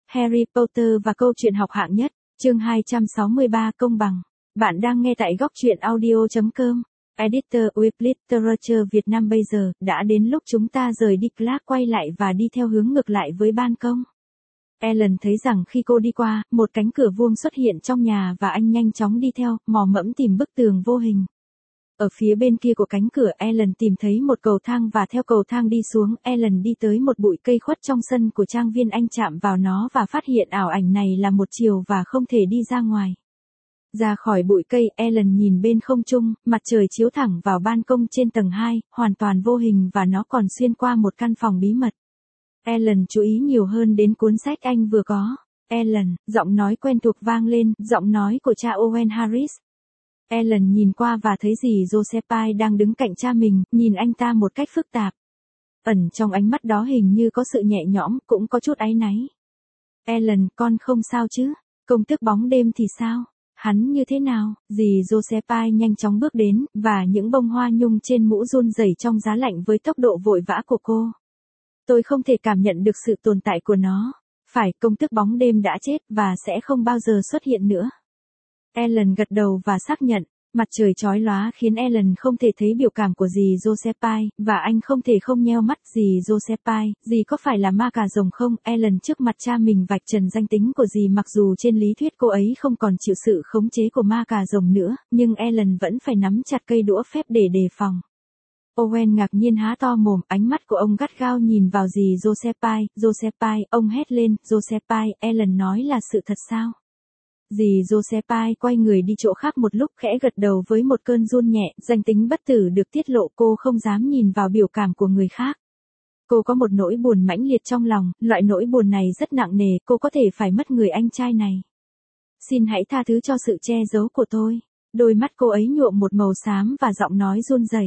Harry Potter và câu chuyện học hạng nhất, chương 263 công bằng. Bạn đang nghe tại góc truyện audio.com. Editor with Literature Việt Nam. Bây giờ, đã đến lúc chúng ta rời đi. Clark quay lại và đi theo hướng ngược lại với ban công. Ellen thấy rằng khi cô đi qua, một cánh cửa vuông xuất hiện trong nhà và anh nhanh chóng đi theo, mò mẫm tìm bức tường vô hình. Ở phía bên kia của cánh cửa, Ellen tìm thấy một cầu thang và theo cầu thang đi xuống, Ellen đi tới một bụi cây khuất trong sân của trang viên. Anh chạm vào nó và phát hiện ảo ảnh này là một chiều và không thể đi ra ngoài. Ra khỏi bụi cây, Ellen nhìn bên không trung, mặt trời chiếu thẳng vào ban công trên tầng 2, hoàn toàn vô hình và nó còn xuyên qua một căn phòng bí mật. Ellen chú ý nhiều hơn đến cuốn sách anh vừa có. Ellen, giọng nói quen thuộc vang lên, giọng nói của cha Owen Harris. Ellen nhìn qua và thấy dì Josephine đang đứng cạnh cha mình, nhìn anh ta một cách phức tạp. Ẩn trong ánh mắt đó hình như có sự nhẹ nhõm, cũng có chút áy náy. Ellen, con không sao chứ? Công tước bóng đêm thì sao? Hắn như thế nào? Dì Josephine nhanh chóng bước đến, và những bông hoa nhung trên mũ run rẩy trong giá lạnh với tốc độ vội vã của cô. Tôi không thể cảm nhận được sự tồn tại của nó. Phải, công tước bóng đêm đã chết và sẽ không bao giờ xuất hiện nữa. Ellen gật đầu và xác nhận. Mặt trời chói lóa khiến Ellen không thể thấy biểu cảm của dì Josephine, và anh không thể không nheo mắt. Dì Josephine, dì có phải là ma cà rồng không? Ellen trước mặt cha mình vạch trần danh tính của dì, mặc dù trên lý thuyết cô ấy không còn chịu sự khống chế của ma cà rồng nữa, nhưng Ellen vẫn phải nắm chặt cây đũa phép để đề phòng. Owen ngạc nhiên há to mồm, ánh mắt của ông gắt gao nhìn vào dì Josephine. Josephine, ông hét lên, Josephine, Ellen nói là sự thật sao? Dì Josephine quay người đi chỗ khác một lúc, khẽ gật đầu với một cơn run nhẹ. Danh tính bất tử được tiết lộ, cô không dám nhìn vào biểu cảm của người khác. Cô có một nỗi buồn mãnh liệt trong lòng, loại nỗi buồn này rất nặng nề, cô có thể phải mất người anh trai này. Xin hãy tha thứ cho sự che giấu của tôi. Đôi mắt cô ấy nhuộm một màu xám và giọng nói run rẩy.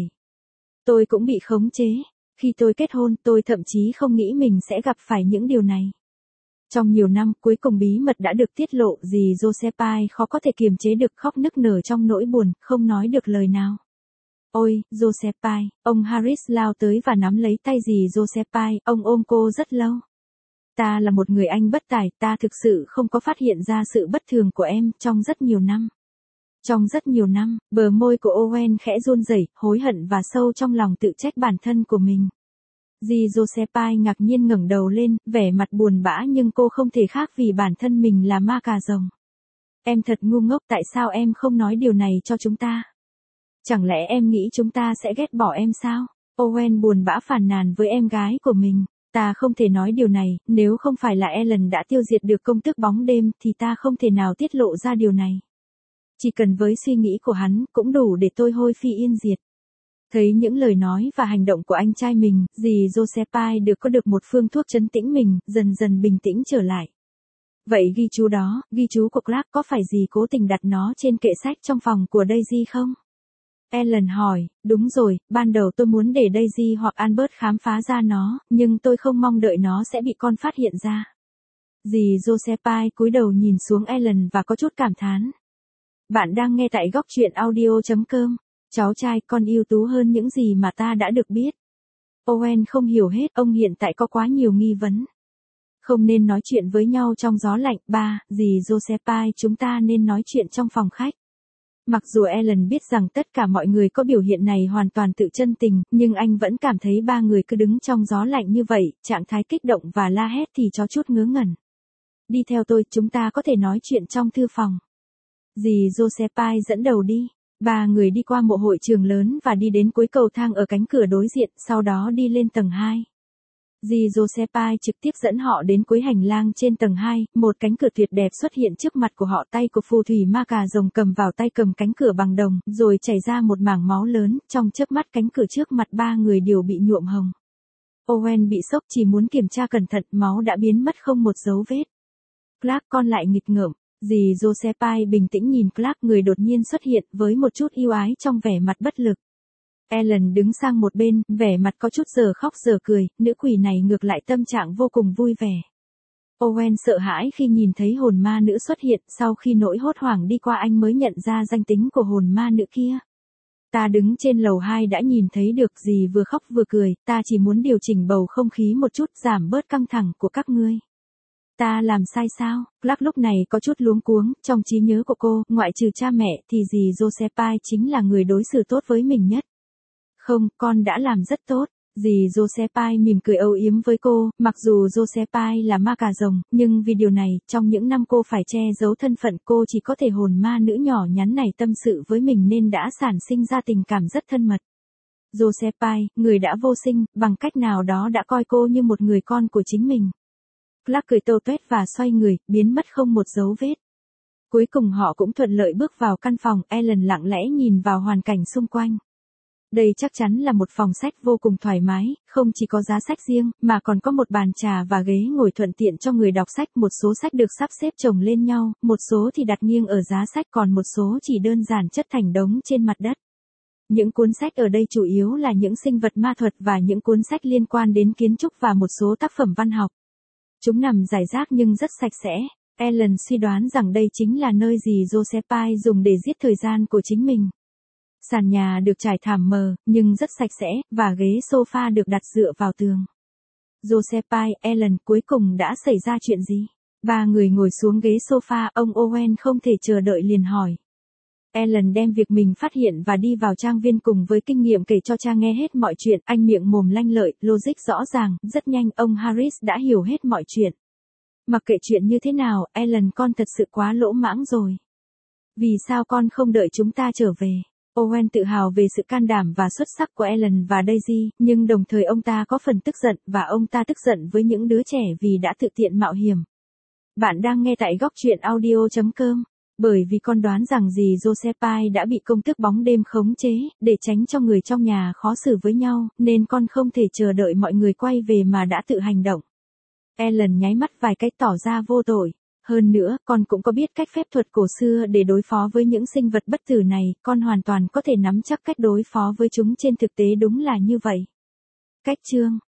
Tôi cũng bị khống chế. Khi tôi kết hôn, tôi thậm chí không nghĩ mình sẽ gặp phải những điều này. Trong nhiều năm, cuối cùng bí mật đã được tiết lộ. Dì Josephine khó có thể kiềm chế được, khóc nức nở trong nỗi buồn, không nói được lời nào. Ôi, Josephine, ông Harris lao tới và nắm lấy tay dì Josephine, ông ôm cô rất lâu. Ta là một người anh bất tài, ta thực sự không có phát hiện ra sự bất thường của em trong rất nhiều năm. Trong rất nhiều năm, bờ môi của Owen khẽ run rẩy, hối hận và sâu trong lòng tự trách bản thân của mình. Dì Josephine ngạc nhiên ngẩng đầu lên, vẻ mặt buồn bã, nhưng cô không thể khác vì bản thân mình là ma cà rồng. Em thật ngu ngốc, tại sao em không nói điều này cho chúng ta? Chẳng lẽ em nghĩ chúng ta sẽ ghét bỏ em sao? Owen buồn bã phàn nàn với em gái của mình. Ta không thể nói điều này, nếu không phải là Ellen đã tiêu diệt được công tước bóng đêm thì ta không thể nào tiết lộ ra điều này. Chỉ cần với suy nghĩ của hắn, cũng đủ để tôi hôi phi yên diệt. Thấy những lời nói và hành động của anh trai mình, dì Josephine có được một phương thuốc trấn tĩnh mình, dần dần bình tĩnh trở lại. Vậy ghi chú đó, ghi chú của Clark, có phải dì cố tình đặt nó trên kệ sách trong phòng của Daisy không? Ellen hỏi. Đúng rồi, ban đầu tôi muốn để Daisy hoặc Albert khám phá ra nó, nhưng tôi không mong đợi nó sẽ bị con phát hiện ra. Dì Josephine cúi đầu nhìn xuống Ellen và có chút cảm thán. Bạn đang nghe tại góc truyện audio.com. Cháu trai, con ưu tú hơn những gì mà ta đã được biết. Owen không hiểu hết, ông hiện tại có quá nhiều nghi vấn. Không nên nói chuyện với nhau trong gió lạnh. Dì Josephine, chúng ta nên nói chuyện trong phòng khách. Mặc dù Ellen biết rằng tất cả mọi người có biểu hiện này hoàn toàn tự chân tình, nhưng anh vẫn cảm thấy ba người cứ đứng trong gió lạnh như vậy, trạng thái kích động và la hét thì có chút ngớ ngẩn. Đi theo tôi, chúng ta có thể nói chuyện trong thư phòng. Dì Josephine dẫn đầu đi. Ba người đi qua một hội trường lớn và đi đến cuối cầu thang ở cánh cửa đối diện, sau đó đi lên tầng 2. Dì Josephine trực tiếp dẫn họ đến cuối hành lang trên tầng 2, một cánh cửa tuyệt đẹp xuất hiện trước mặt của họ, tay của phù thủy ma cà rồng cầm vào tay cầm cánh cửa bằng đồng, rồi chảy ra một mảng máu lớn, trong chớp mắt cánh cửa trước mặt ba người đều bị nhuộm hồng. Owen bị sốc, chỉ muốn kiểm tra cẩn thận, máu đã biến mất không một dấu vết. Clark, con lại nghịch ngợm. Dì Josephine bình tĩnh nhìn Clark, người đột nhiên xuất hiện với một chút yêu ái trong vẻ mặt bất lực. Ellen đứng sang một bên, vẻ mặt có chút giờ khóc giờ cười, nữ quỷ này ngược lại tâm trạng vô cùng vui vẻ. Owen sợ hãi khi nhìn thấy hồn ma nữ xuất hiện, sau khi nỗi hốt hoảng đi qua anh mới nhận ra danh tính của hồn ma nữ kia. Ta đứng trên lầu 2 đã nhìn thấy được, dì vừa khóc vừa cười, ta chỉ muốn điều chỉnh bầu không khí một chút, giảm bớt căng thẳng của các ngươi. Ta làm sai sao? Clark lúc này có chút luống cuống, trong trí nhớ của cô, ngoại trừ cha mẹ thì dì Josephine chính là người đối xử tốt với mình nhất. Không, con đã làm rất tốt. Dì Josephine mỉm cười âu yếm với cô, mặc dù Josephine là ma cà rồng, nhưng vì điều này, trong những năm cô phải che giấu thân phận cô chỉ có thể hồn ma nữ nhỏ nhắn này tâm sự với mình nên đã sản sinh ra tình cảm rất thân mật. Josephine, người đã vô sinh, bằng cách nào đó đã coi cô như một người con của chính mình. Clark cười tâu tuét và xoay người, biến mất không một dấu vết. Cuối cùng họ cũng thuận lợi bước vào căn phòng, Ellen lặng lẽ nhìn vào hoàn cảnh xung quanh. Đây chắc chắn là một phòng sách vô cùng thoải mái, không chỉ có giá sách riêng, mà còn có một bàn trà và ghế ngồi thuận tiện cho người đọc sách. Một số sách được sắp xếp chồng lên nhau, một số thì đặt nghiêng ở giá sách, còn một số chỉ đơn giản chất thành đống trên mặt đất. Những cuốn sách ở đây chủ yếu là những sinh vật ma thuật và những cuốn sách liên quan đến kiến trúc và một số tác phẩm văn học. Chúng nằm rải rác nhưng rất sạch sẽ. Ellen suy đoán rằng đây chính là nơi dì Josephine dùng để giết thời gian của chính mình. Sàn nhà được trải thảm mờ, nhưng rất sạch sẽ, và ghế sofa được đặt dựa vào tường. Josephine, Ellen, cuối cùng đã xảy ra chuyện gì? Ba người ngồi xuống ghế sofa, ông Owen không thể chờ đợi liền hỏi. Ellen đem việc mình phát hiện và đi vào trang viên cùng với kinh nghiệm kể cho cha nghe hết mọi chuyện. Anh miệng mồm lanh lợi, logic rõ ràng, rất nhanh ông Harris đã hiểu hết mọi chuyện. Mặc kệ chuyện như thế nào, Ellen, con thật sự quá lỗ mãng rồi. Vì sao con không đợi chúng ta trở về? Owen tự hào về sự can đảm và xuất sắc của Ellen và Daisy, nhưng đồng thời ông ta có phần tức giận, và ông ta tức giận với những đứa trẻ vì đã tự tiện mạo hiểm. Bạn đang nghe tại góc truyện audio.com. Bởi vì con đoán rằng dì Josephine đã bị công tước bóng đêm khống chế, để tránh cho người trong nhà khó xử với nhau, nên con không thể chờ đợi mọi người quay về mà đã tự hành động. Ellen nháy mắt vài cái tỏ ra vô tội. Hơn nữa, con cũng có biết cách phép thuật cổ xưa để đối phó với những sinh vật bất tử này, con hoàn toàn có thể nắm chắc cách đối phó với chúng, trên thực tế đúng là như vậy. Cách chương